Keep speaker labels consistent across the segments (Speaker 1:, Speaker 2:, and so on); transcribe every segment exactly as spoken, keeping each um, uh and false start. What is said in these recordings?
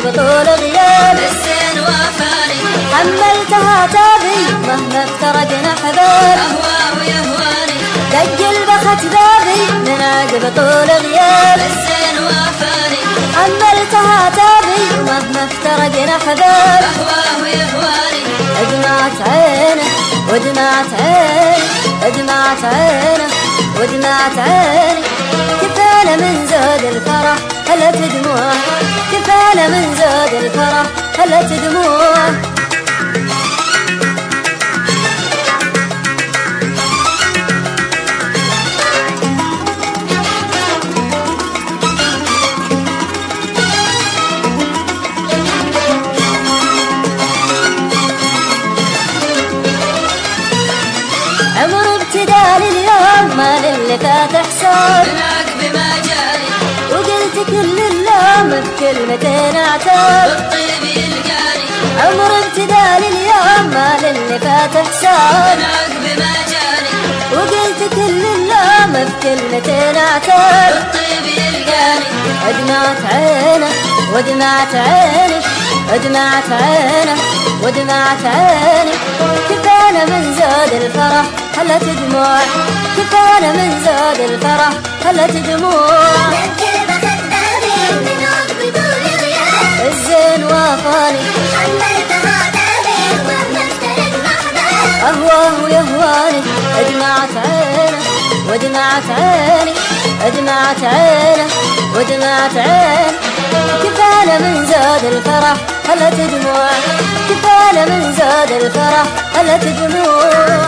Speaker 1: بطول غياب
Speaker 2: الزين وفاني
Speaker 1: حملتها تابي مهما افترقنا حباب
Speaker 2: أهواه يهواني
Speaker 1: دق البخت بابي من عقب طول غياب
Speaker 2: الزين وفاني
Speaker 1: حملتها تابي مهما افترقنا حباب
Speaker 2: أهواه يهواني
Speaker 1: أدمعت عينه ودمعت عيني أدمعت عينه ودمعت عيني كفانا من زود الفرح هلت دموع كفانا من زود الفرح هلت دموع عمر ابتدى لليوم ما للي فات حساب
Speaker 2: من عقب ما جاني
Speaker 1: وقلت كل اللوم بكلمتين اعتاب
Speaker 2: بالطيب يلقاني
Speaker 1: عمر ابتدى لليوم ما للي فات حساب
Speaker 2: من عقب ما جاني
Speaker 1: وقلت كل اللوم بكلمتين اعتاب
Speaker 2: بالطيب يلقاني
Speaker 1: ودمعت عينه ودمعت عيني ودمعت عينه ودمعت عيني كفانا من زود الفرح هلت دموع كفانا من زود الفرح هلت دموع الزين وفاني أهواه يهواني أدمعت عينه ودمعت عيني أدمعت عينه ودمعت عيني كفانا من زود الفرح هلت دموع كفانا من زود الفرح هلت دموع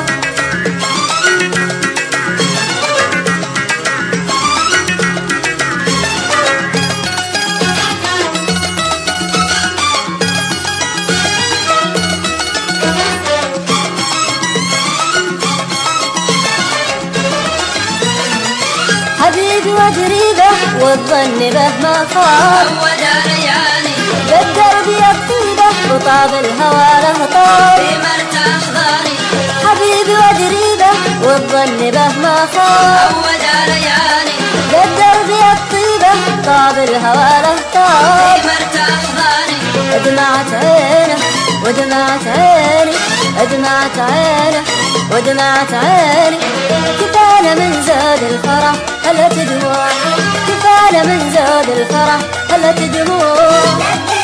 Speaker 1: حبيبي وقريبه والظن به ما خاب
Speaker 2: عود رياني
Speaker 1: بالدرب الطيبه وطاب الهوى له طاب
Speaker 2: في مرتاح ظاني
Speaker 1: حبيبي وقريبه والظن به ما خاب
Speaker 2: عود رياني
Speaker 1: بالدرب الطيبه طاب الهوى له طاب
Speaker 2: في مرتاح ظاني
Speaker 1: أدمعت عينه ودمعت عيني أدمعت عينه ودمعت عيني كفانا من زود الفرح هلت دموع كفانا من زود الفرح هلت دموع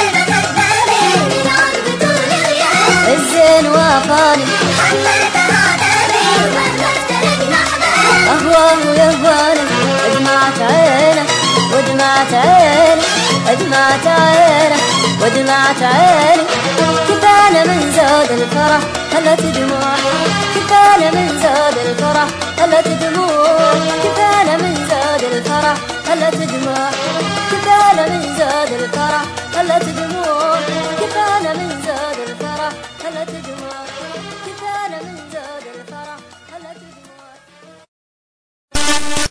Speaker 1: الزين وفاني أهواه يهواني أدمعت عينه ودمعت عيني أدمعت عينه ودمعت عيني كفانا من زود الفرح هلت دموع كفانا من زود الفرح هلت دموع كفانا من زود الفرح هلت دموع كفانا من زود الفرح هلت دموع